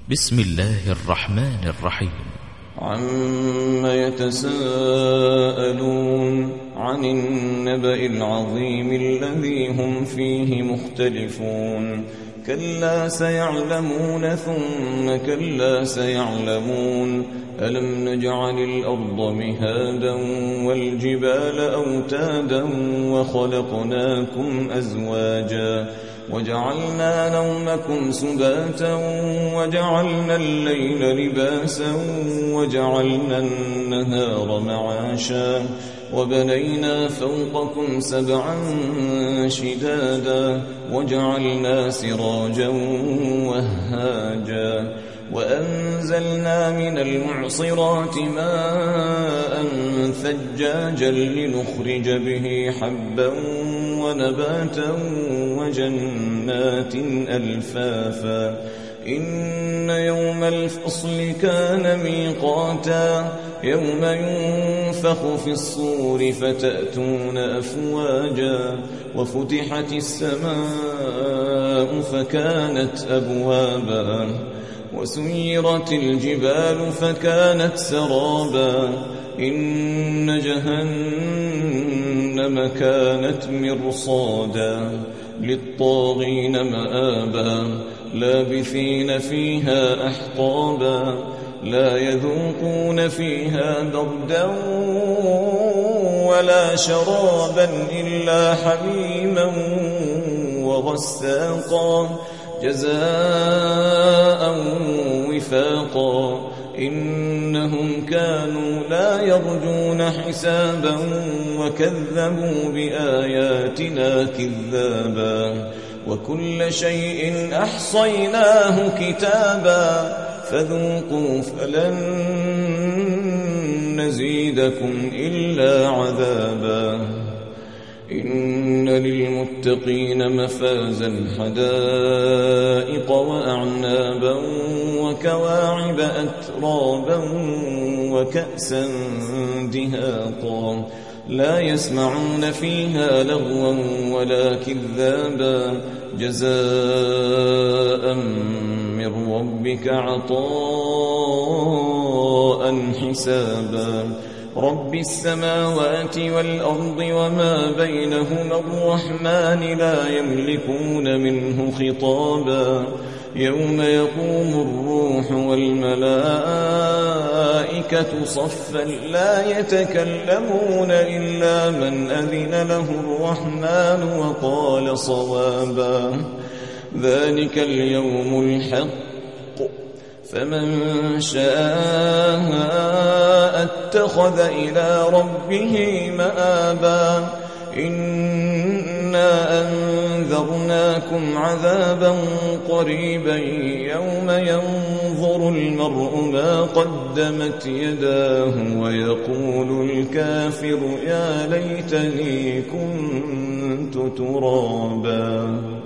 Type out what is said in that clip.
بسم الله الرحمن الرحيم. عم يتساءلون عن النبأ العظيم الذي هم فيه مختلفون كلا سيعلمون ثم كلا سيعلمون ألم نجعل الأرض مهادا والجبال أوتادا وخلقناكم أزواجا وجعلنا نومكم سباتا وجعلنا الليل لباسا وجعلنا النهار معاشا وبنينا فوقكم سبعا شدادا وجعلنا سراجا وهاجا وأنزلنا من المعصرات ماء ثجاجا لنخرج به حبا ونباتا وجنات ألفافا إن يوم الفصل كان ميقاتا يوم ينفخ في الصور فتأتون أفواجا وفتحت السماء فكانت أبوابا وسيرت الجبال فكانت سرابا إن جهنم كانت مرصادا للطاغين مآبا لابثين فيها أحقابا لا يذوقون فيها بردا ولا شرابا إلا حميما وغساقا جزاء وفاقا إنهم كانوا لا يرجون حسابا وكذبوا بآياتنا كذابا وكل شيء أحصيناه كتابا فذوقوا فلن نزيدكم إلا عذابا إن للمتقين مفازا حدائق وأعنابا وكواعب أترابا وكأسا دهاقا لا يسمعون فيها لغوا ولا كذابا جزاء من ربك عطاء حسابا رب السماوات والأرض وما بينهما الرحمن لا يملكون منه خطابا يوم يقوم الروح والملائكة صفا لا يتكلمون إلا من أذن له الرحمن وقال صوابا ذلك اليوم الحق فمن شاء اتخذ إلى ربه مآبا إنا أنذرناكم عذابا قريبا يوم ينظر المرء ما قدمت يداه ويقول الكافر يا ليتني كنت ترابا.